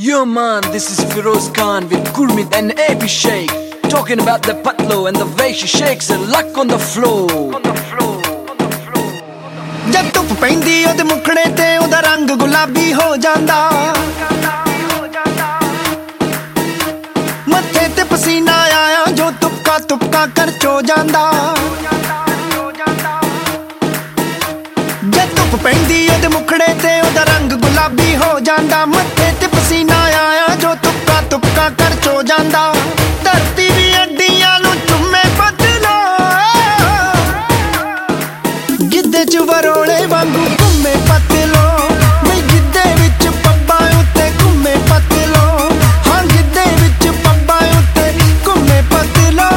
Yo man, this is Feroz Khan with Gurmeet and Abhishek, talking about the patlo and the way she shakes her luck on the floor. जब धुप पैंदी ओदे मुखड़े ते ओदा रंग गुलाबी हो जांदा, मत्थे ते पसीना आया जो तुपका तुपका कर चो जांदा। जब धुप पैंदी ओदे मुखड़े ते ओदा रंग गुलाबी हो जांदा, मत्थे ते पसीना आया जो तुपका तुपका कर चो जांदा। धरती भी अड्डियां नूं चुम्मे बदला, गिद्धे च वरोले वांगू घुम्मे पतलो, मैं गिद्धे विच पब्बां उत्ते घुम्मे पतलो, हाँ गिद्धे विच पब्बां उत्ते घुम्मे पतलो।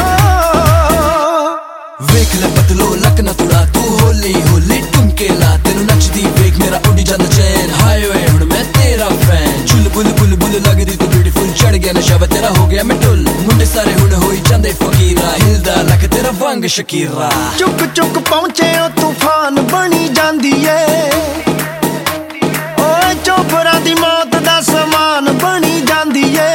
वेख ले पतलो लक ना तुड़ा तू होली होली टुमके ला, तेनू नचदी वेख मेरा उड़ी जांदा चैन। हाय ओए हुण मैं तेरा फैन, चुल बुल बुल बुल लगदी तू ब्यूटीफुल, चढ़ गया नशा वे तेरा हो गया मैं टुल। मुंडे सारे हुण होई जांदे फकीरा, हिलदा लक तेरा वांग शकीरा। चुक चुक पहुंचे ओ तूफान बनी जांदी ए, ओए चोपरां दी मौत दा समान बनी जांदी ए।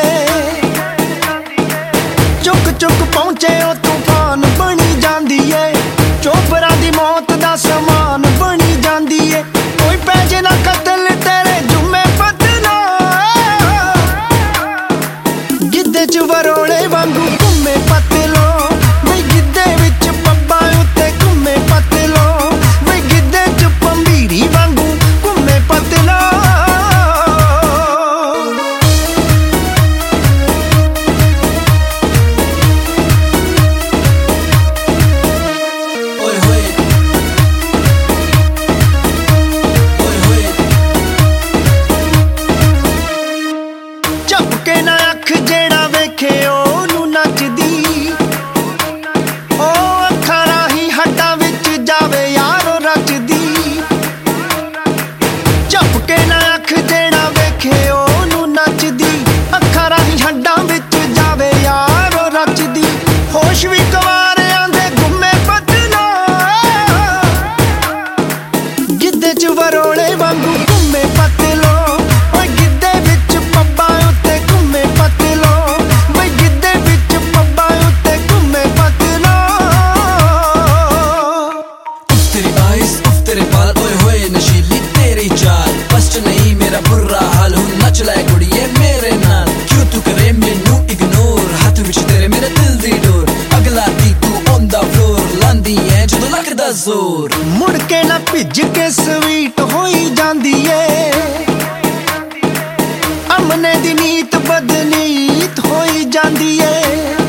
चुक चुक पहुंचे ओ तूफान बनी जांदी ए, चोपरां दी मौत दा समान बनी जांदी ए। कोई पैजे ना कतल तेरे जुम्मे बदला, गिद्धे च वरोले वांगू घुम्मे पतलो, मैं गिद्धे विच पब्बां उत्ते घुम्मे पतलो, मैं गिद्धे च पंबीरी वांगू घुम्मे पतलो। झपके ना अख जेड़ा वेखे ओनू नचदी, ओ अखां राही हड्डां विच जावे यारो रचदी। झपके ना अख जेड़ा वेखे ओनू नचदी, अखां राही हड्डां विच जावे यारो रचदी। होश भी गवारियां दे गुम्मे बदला, गिद्धे च वरोले वांगू घुम्मे पतलो, ओए गिद्धे विच पब्बां उत्ते घुम्मे पतलो, मैं गिद्धे विच पब्बां उत्ते घुम्मे पतलो। उफ तेरी आइस उफ तेरे बाल, ओए होए नशीली तेरी चाल, बस च नहीं मेरा बुरा हाल, हुण नच लै कुड़िए मेरे नाल। क्यों तू करे मैनू इग्नोर, हाथ विच तेरे मेरे दिल दी डोर, अगला दी तू ऑन द फ्लोर, लांदी ऐ जदों लगदा जोर। मुड़ के ना भिज के स्वीट होई जांदी ए, अमने दी नीत बदनीत होई जांदी ए।